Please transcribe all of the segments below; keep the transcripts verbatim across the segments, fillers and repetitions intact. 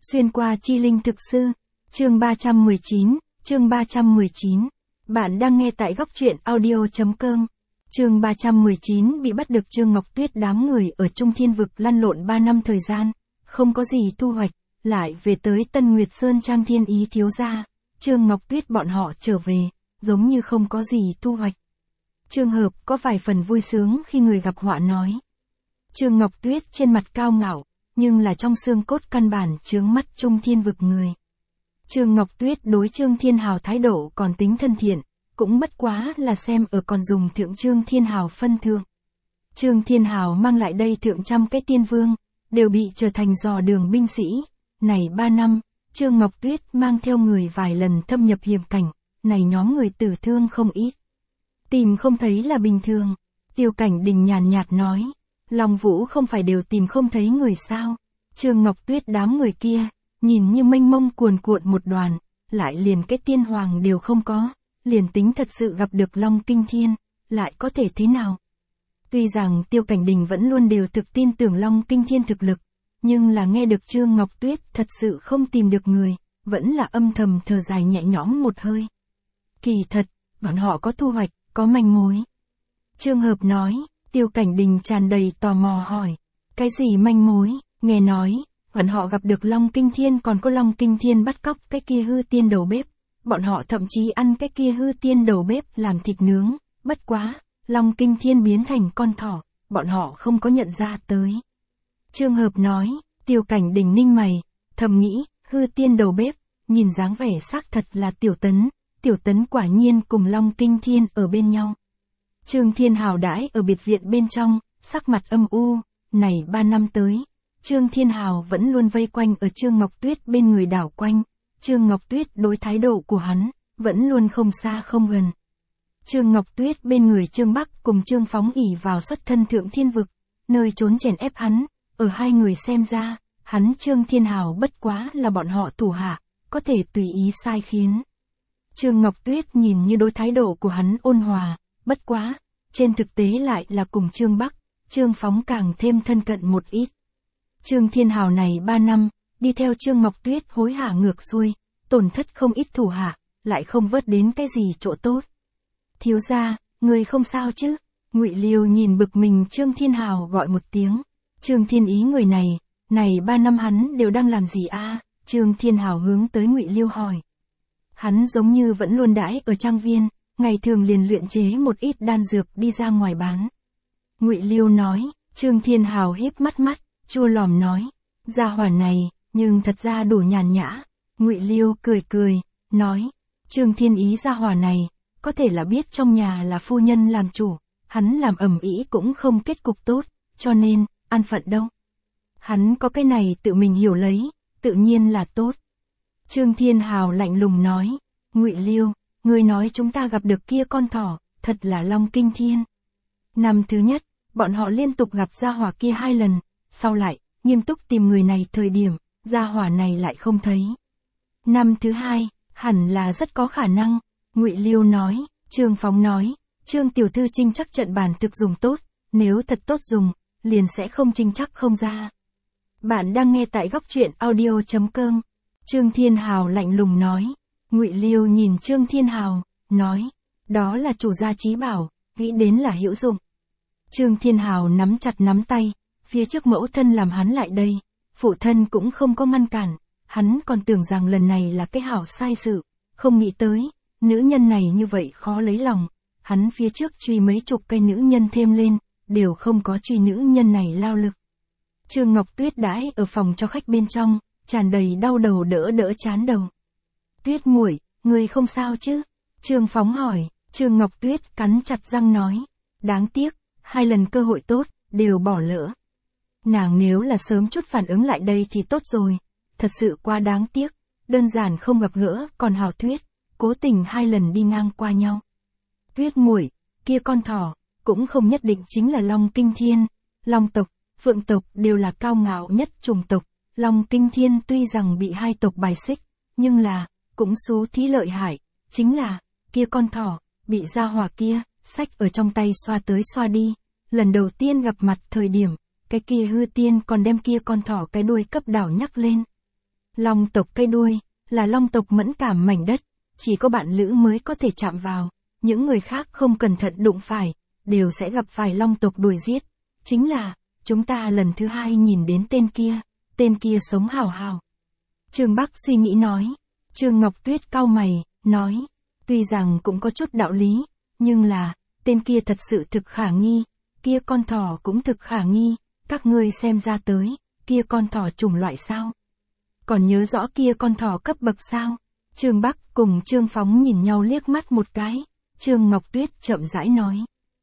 Xuyên qua chi linh thực sư, chương ba trăm mười chín, chương ba trăm mười chín. Bạn đang nghe tại góc truyện audio.com. Chương ba trăm mười chín bị bắt được Trương Ngọc Tuyết đám người ở Trung Thiên Vực lăn lộn ba năm thời gian, không có gì thu hoạch, lại về tới Tân Nguyệt Sơn Trang Thiên Ý thiếu gia. Trương Ngọc Tuyết bọn họ trở về, giống như không có gì thu hoạch. Trương Hợp có vài phần vui sướng khi người gặp họa nói. Trương Ngọc Tuyết trên mặt cao ngạo, nhưng là trong xương cốt căn bản chướng mắt Trung Thiên Vực người. Trương Ngọc Tuyết đối Trương Thiên Hào thái độ còn tính thân thiện, cũng bất quá là xem ở còn dùng thượng Trương Thiên Hào phân thượng. Trương Thiên Hào mang lại đây thượng trăm cái tiên vương, đều bị trở thành dò đường binh sĩ. Này ba năm, Trương Ngọc Tuyết mang theo người vài lần thâm nhập hiểm cảnh, này nhóm người tử thương không ít. Tìm không thấy là bình thường. Tiêu Cảnh Đình nhàn nhạt nói, Long Vũ không phải đều tìm không thấy người sao. Trương Ngọc Tuyết đám người kia, nhìn như mênh mông cuồn cuộn một đoàn, lại liền cái tiên hoàng đều không có, liền tính thật sự gặp được Long Kinh Thiên, lại có thể thế nào? Tuy rằng Tiêu Cảnh Đình vẫn luôn đều thực tin tưởng Long Kinh Thiên thực lực, nhưng là nghe được Trương Ngọc Tuyết thật sự không tìm được người, vẫn là âm thầm thở dài nhẹ nhõm một hơi. Kỳ thật, bọn họ có thu hoạch, có manh mối. Trương Hợp nói, Tiêu Cảnh Đình tràn đầy tò mò hỏi, cái gì manh mối? Nghe nói, bọn họ gặp được Long Kinh Thiên còn có Long Kinh Thiên bắt cóc cái kia hư tiên đầu bếp, bọn họ thậm chí ăn cái kia hư tiên đầu bếp làm thịt nướng, bất quá, Long Kinh Thiên biến thành con thỏ, bọn họ không có nhận ra tới. Trương Hợp nói, Tiêu Cảnh Đình ninh mày, thầm nghĩ, hư tiên đầu bếp, nhìn dáng vẻ xác thật là Tiểu Tấn, Tiểu Tấn quả nhiên cùng Long Kinh Thiên ở bên nhau. Trương Thiên Hào đãi ở biệt viện bên trong, sắc mặt âm u, này ba năm tới, Trương Thiên Hào vẫn luôn vây quanh ở Trương Ngọc Tuyết bên người đảo quanh, Trương Ngọc Tuyết đối thái độ của hắn, vẫn luôn không xa không gần. Trương Ngọc Tuyết bên người Trương Bắc cùng Trương Phóng ỷ vào xuất thân Thượng Thiên Vực, nơi trốn chèn ép hắn, ở hai người xem ra, hắn Trương Thiên Hào bất quá là bọn họ thủ hạ, có thể tùy ý sai khiến. Trương Ngọc Tuyết nhìn như đối thái độ của hắn ôn hòa, bất quá, trên thực tế lại là cùng Trương Bắc, Trương Phóng càng thêm thân cận một ít. Trương Thiên Hào này ba năm, đi theo Trương Ngọc Tuyết hối hả ngược xuôi, tổn thất không ít thủ hạ, lại không vớt đến cái gì chỗ tốt. Thiếu gia, người không sao chứ? Ngụy Liêu nhìn bực mình Trương Thiên Hào gọi một tiếng. Trương Thiên Ý người này, này ba năm hắn đều đang làm gì a? Trương Thiên Hào hướng tới Ngụy Liêu hỏi. Hắn giống như vẫn luôn đãi ở trang viên, ngày thường liền luyện chế một ít đan dược đi ra ngoài bán. Ngụy Liêu nói, Trương Thiên Hào híp mắt mắt, chua lòm nói, gia hỏa này, nhưng thật ra đủ nhàn nhã. Ngụy Liêu cười cười, nói, Trương Thiên Ý gia hỏa này, có thể là biết trong nhà là phu nhân làm chủ, hắn làm ầm ĩ cũng không kết cục tốt, cho nên, an phận đâu. Hắn có cái này tự mình hiểu lấy, tự nhiên là tốt. Trương Thiên Hào lạnh lùng nói, Ngụy Liêu, người nói chúng ta gặp được kia con thỏ, thật là Long Kinh Thiên. Năm thứ nhất, bọn họ liên tục gặp gia hỏa kia hai lần, sau lại, nghiêm túc tìm người này thời điểm, gia hỏa này lại không thấy. Năm thứ hai, hẳn là rất có khả năng, Ngụy Liêu nói, Trương Phóng nói, Trương tiểu thư trinh chắc trận bản thực dùng tốt, nếu thật tốt dùng, liền sẽ không trinh chắc không ra. Bạn đang nghe tại góc truyện audio.com. Trương Thiên Hào lạnh lùng nói. Ngụy Liêu nhìn Trương Thiên Hào, nói, đó là chủ gia trí bảo, nghĩ đến là hữu dụng. Trương Thiên Hào nắm chặt nắm tay, phía trước mẫu thân làm hắn lại đây, phụ thân cũng không có ngăn cản, hắn còn tưởng rằng lần này là cái hảo sai sự, không nghĩ tới, nữ nhân này như vậy khó lấy lòng, hắn phía trước truy mấy chục cây nữ nhân thêm lên, đều không có truy nữ nhân này lao lực. Trương Ngọc Tuyết đãi ở phòng cho khách bên trong, tràn đầy đau đầu đỡ đỡ chán đầu. Tuyết muội, người không sao chứ? Trương Phóng hỏi. Trương Ngọc Tuyết cắn chặt răng nói, đáng tiếc, hai lần cơ hội tốt, đều bỏ lỡ. Nàng nếu là sớm chút phản ứng lại đây thì tốt rồi, thật sự quá đáng tiếc, đơn giản không gặp gỡ còn hảo thuyết, cố tình hai lần đi ngang qua nhau. Tuyết muội, kia con thỏ, cũng không nhất định chính là Long Kinh Thiên, Long tộc, Phượng tộc đều là cao ngạo nhất chủng tộc, Long Kinh Thiên tuy rằng bị hai tộc bài xích, nhưng là, cũng xú thí lợi hại, chính là, kia con thỏ, bị gia hỏa kia, sách ở trong tay xoa tới xoa đi, lần đầu tiên gặp mặt thời điểm, cái kia hư tiên còn đem kia con thỏ cái đuôi cấp đảo nhắc lên. Long tộc cây đuôi, là long tộc mẫn cảm mảnh đất, chỉ có bạn lữ mới có thể chạm vào, những người khác không cẩn thận đụng phải, đều sẽ gặp phải long tộc đuổi giết. Chính là, chúng ta lần thứ hai nhìn đến tên kia, tên kia sống hào hào. Trương Bắc suy nghĩ nói, Trương Ngọc Tuyết cau mày, nói, tuy rằng cũng có chút đạo lý, nhưng là, tên kia thật sự thực khả nghi, kia con thỏ cũng thực khả nghi, các ngươi xem ra tới, kia con thỏ chủng loại sao? Còn nhớ rõ kia con thỏ cấp bậc sao? Trương Bắc cùng Trương Phóng nhìn nhau liếc mắt một cái, Trương Ngọc Tuyết chậm rãi nói.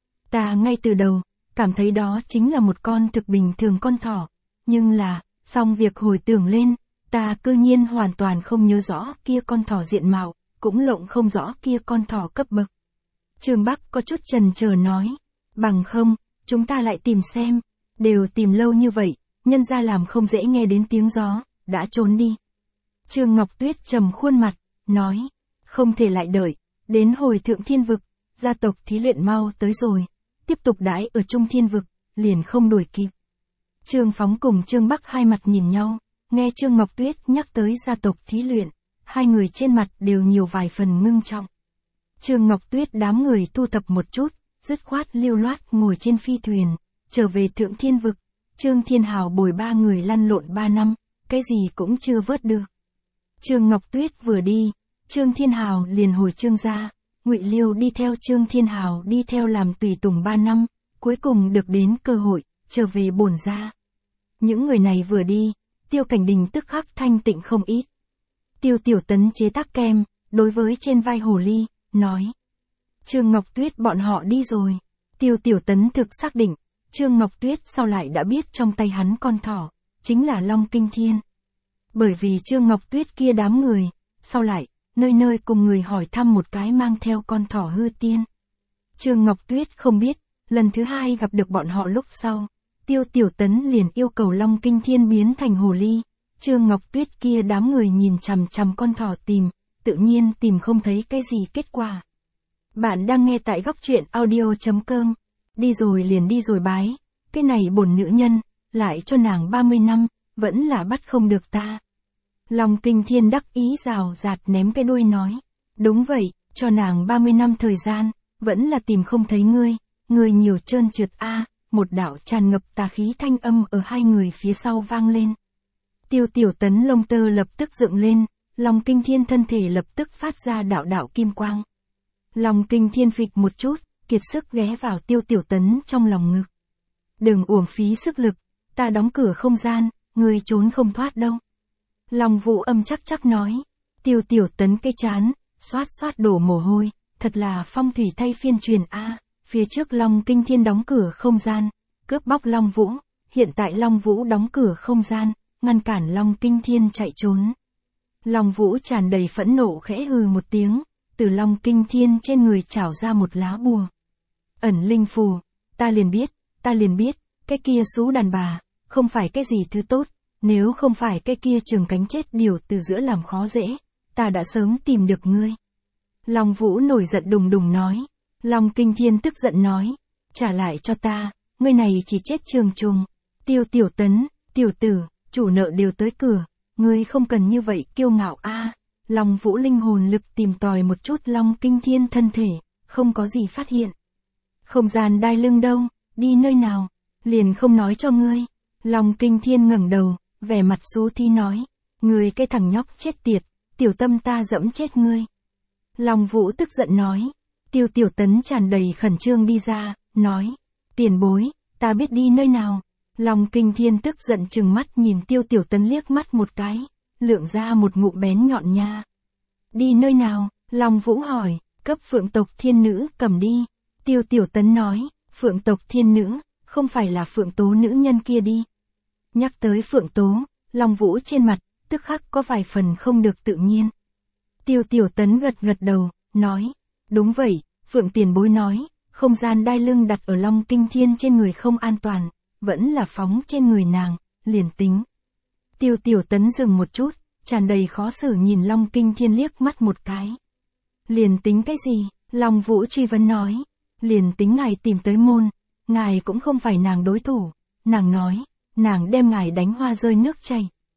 Ta ngay từ đầu, cảm thấy đó chính là một con thực bình thường con thỏ, nhưng là, xong việc hồi tưởng lên, ta cư nhiên hoàn toàn không nhớ rõ kia con thỏ diện mạo, cũng lộng không rõ kia con thỏ cấp bậc. Trương Bắc có chút chần chờ nói, bằng không, chúng ta lại tìm xem, đều tìm lâu như vậy, nhân ra làm không dễ nghe đến tiếng gió, đã trốn đi. Trương Ngọc Tuyết trầm khuôn mặt, nói, không thể lại đợi, đến hồi thượng thiên vực, gia tộc thí luyện mau tới rồi, tiếp tục đãi ở trung thiên vực, liền không đuổi kịp. Trương Phóng cùng Trương Bắc hai mặt nhìn nhau, nghe Trương Ngọc Tuyết nhắc tới gia tộc thí luyện, hai người trên mặt đều nhiều vài phần ngưng trọng. Trương Ngọc Tuyết đám người thu thập một chút, dứt khoát lưu loát ngồi trên phi thuyền, trở về thượng thiên vực. Trương Thiên Hào bồi ba người lăn lộn ba năm, cái gì cũng chưa vớt được. Trương Ngọc Tuyết vừa đi, Trương Thiên Hào liền hồi Trương gia, Ngụy Liêu đi theo Trương Thiên Hào đi theo làm tùy tùng ba năm, cuối cùng được đến cơ hội, trở về bổn gia. Những người này vừa đi, Tiêu Cảnh Đình tức khắc thanh tịnh không ít. Tiêu Tiểu Tấn chế tác kem, đối với trên vai hồ ly, nói. Trương Ngọc Tuyết bọn họ đi rồi. Tiêu Tiểu Tấn thực xác định, Trương Ngọc Tuyết sau lại đã biết trong tay hắn con thỏ, chính là Long Kinh Thiên. Bởi vì Trương Ngọc Tuyết kia đám người, sau lại, nơi nơi cùng người hỏi thăm một cái mang theo con thỏ hư tiên. Trương Ngọc Tuyết không biết, lần thứ hai gặp được bọn họ lúc sau, Tiêu Tiểu Tấn liền yêu cầu Long Kinh Thiên biến thành hồ ly. Trương Ngọc Tuyết kia đám người nhìn chằm chằm con thỏ tìm, tự nhiên tìm không thấy cái gì kết quả. Bạn đang nghe tại góc truyện audio chấm com. Đi rồi liền đi rồi bái, cái này bổn nữ nhân, lại cho nàng ba mươi năm, vẫn là bắt không được ta. Long Kinh Thiên đắc ý rào rạt ném cái đuôi nói, đúng vậy, cho nàng ba mươi năm thời gian, vẫn là tìm không thấy ngươi, ngươi nhiều trơn trượt a. Một đạo tràn ngập tà khí thanh âm ở hai người phía sau vang lên. Tiêu Tiểu Tấn lông tơ lập tức dựng lên, Long Kinh Thiên thân thể lập tức phát ra đạo đạo kim quang. Long Kinh Thiên phịch một chút, kiệt sức ghé vào Tiêu Tiểu Tấn trong lòng ngực. Đừng uổng phí sức lực, ta đóng cửa không gian, ngươi trốn không thoát đâu. Long Vũ Âm chắc chắc nói. Tiêu Tiểu Tấn cái chán, xoát xoát đổ mồ hôi, thật là phong thủy thay phiên truyền a. Phía trước Long Kinh Thiên đóng cửa không gian, cướp bóc Long Vũ, hiện tại Long Vũ đóng cửa không gian, ngăn cản Long Kinh Thiên chạy trốn. Long Vũ tràn đầy phẫn nộ khẽ hừ một tiếng, từ Long Kinh Thiên trên người trảo ra một lá bùa. Ẩn linh phù, ta liền biết, ta liền biết, cái kia xú đàn bà, không phải cái gì thứ tốt, nếu không phải cái kia trường cánh chết điều từ giữa làm khó dễ, ta đã sớm tìm được ngươi. Long Vũ nổi giận đùng đùng nói. Long Kinh Thiên tức giận nói, trả lại cho ta, ngươi này chỉ chết trường trùng. Tiêu Tiểu Tấn, tiểu tử, chủ nợ đều tới cửa, ngươi không cần như vậy kiêu ngạo a. Long Vũ linh hồn lực tìm tòi một chút Long Kinh Thiên thân thể, không có gì phát hiện. Không gian đai lưng đâu, đi nơi nào, liền không nói cho ngươi. Long Kinh Thiên ngẩng đầu, vẻ mặt xú thi nói, ngươi cái thằng nhóc chết tiệt, tiểu tâm ta dẫm chết ngươi. Long Vũ tức giận nói. Tiêu Tiểu Tấn tràn đầy khẩn trương đi ra, nói, tiền bối, ta biết đi nơi nào. Long Kinh Thiên tức giận trừng mắt nhìn Tiêu Tiểu Tấn liếc mắt một cái, lượng ra một ngụm bén nhọn nha. Đi nơi nào? Long Vũ hỏi, cấp Phượng tộc thiên nữ cầm đi. Tiêu Tiểu Tấn nói, Phượng tộc thiên nữ, không phải là Phượng Tố nữ nhân kia đi. Nhắc tới Phượng Tố, Long Vũ trên mặt, tức khắc có vài phần không được tự nhiên. Tiêu Tiểu Tấn gật gật đầu, nói, đúng vậy, Phượng tiền bối nói, không gian đai lưng đặt ở Long Kinh Thiên trên người không an toàn, vẫn là phóng trên người nàng, liền tính. Tiêu Tiểu Tấn dừng một chút, tràn đầy khó xử nhìn Long Kinh Thiên liếc mắt một cái. Liền tính cái gì? Long Vũ truy vấn nói. Liền tính ngài tìm tới môn, ngài cũng không phải nàng đối thủ. Nàng nói, nàng đem ngài đánh hoa rơi nước chảy.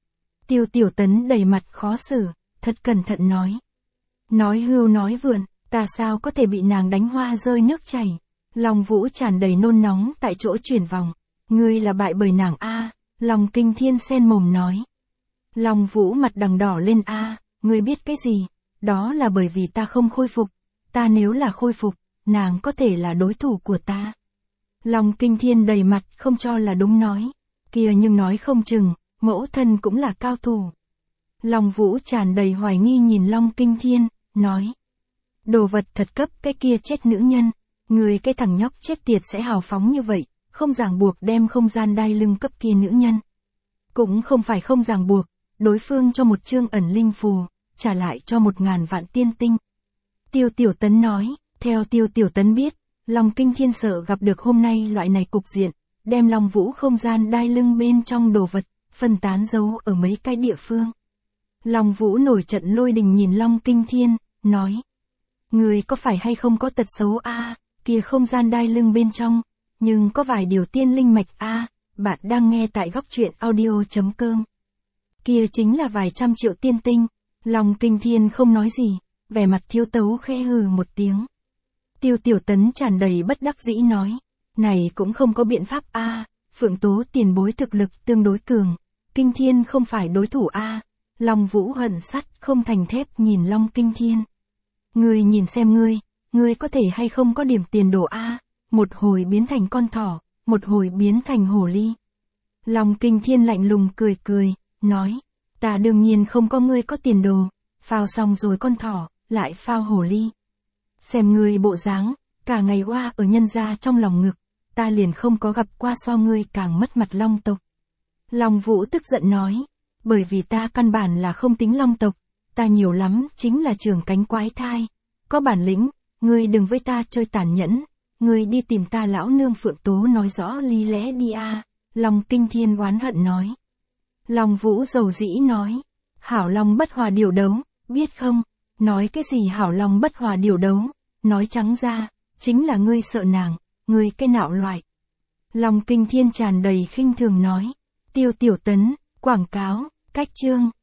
Tiêu Tiểu Tấn đầy mặt khó xử, thật cẩn thận nói. Nói hưu nói vượn, ta sao có thể bị nàng đánh hoa rơi nước chảy. Long Vũ tràn đầy nôn nóng tại chỗ chuyển vòng. Ngươi là bại bởi nàng a. Long Kinh Thiên sen mồm nói. Long Vũ mặt đằng đỏ lên a. Ngươi biết cái gì? Đó là bởi vì ta không khôi phục. Ta nếu là khôi phục, nàng có thể là đối thủ của ta. Long Kinh Thiên đầy mặt không cho là đúng nói. Kia nhưng nói không chừng, mẫu thân cũng là cao thủ. Long Vũ tràn đầy hoài nghi nhìn Long Kinh Thiên, nói. Đồ vật thật cấp cái kia chết nữ nhân. Người cái thằng nhóc chết tiệt sẽ hào phóng như vậy, không ràng buộc đem không gian đai lưng cấp kia nữ nhân. Cũng không phải không ràng buộc, đối phương cho một chương ẩn linh phù, trả lại cho một ngàn vạn tiên tinh. Tiêu Tiểu Tấn nói, theo Tiêu Tiểu Tấn biết, Long Kinh Thiên sợ gặp được hôm nay loại này cục diện, đem Long Vũ không gian đai lưng bên trong đồ vật, phân tán giấu ở mấy cái địa phương. Long Vũ nổi trận lôi đình nhìn Long Kinh Thiên, nói. Người có phải hay không có tật xấu a? À, kia không gian đai lưng bên trong, nhưng có vài điều tiên linh mạch a. À, bạn đang nghe tại góc truyện audio chấm com. Kia chính là vài trăm triệu tiên tinh. Long Kinh Thiên không nói gì, vẻ mặt Thiếu Tấu khẽ hừ một tiếng. Tiêu Tiểu Tấn tràn đầy bất đắc dĩ nói, này cũng không có biện pháp a. À, Phượng Tố tiền bối thực lực tương đối cường, Kinh Thiên không phải đối thủ a. À, Long Vũ hận sắt không thành thép nhìn Long Kinh Thiên. Ngươi nhìn xem ngươi, ngươi có thể hay không có điểm tiền đồ a? À, một hồi biến thành con thỏ, một hồi biến thành hổ ly. Long Kinh Thiên lạnh lùng cười cười, nói, ta đương nhiên không có ngươi có tiền đồ, phao xong rồi con thỏ, lại phao hổ ly. Xem ngươi bộ dáng, cả ngày qua ở nhân gia trong lòng ngực, ta liền không có gặp qua so ngươi càng mất mặt Long tộc. Long Vũ tức giận nói, bởi vì ta căn bản là không tính Long tộc, ta nhiều lắm chính là trưởng cánh quái thai. Có bản lĩnh, ngươi đừng với ta chơi tàn nhẫn, ngươi đi tìm ta lão nương Phượng Tố nói rõ lý lẽ đi a. À, Long Kinh Thiên oán hận nói. Long Vũ dầu dĩ nói, hảo Long bất hòa điều đấu, biết không? Nói cái gì hảo Long bất hòa điều đấu, nói trắng ra, chính là ngươi sợ nàng, ngươi cái nạo loại. Long Kinh Thiên tràn đầy khinh thường nói, Tiêu Tiểu Tấn, quảng cáo, cách chương.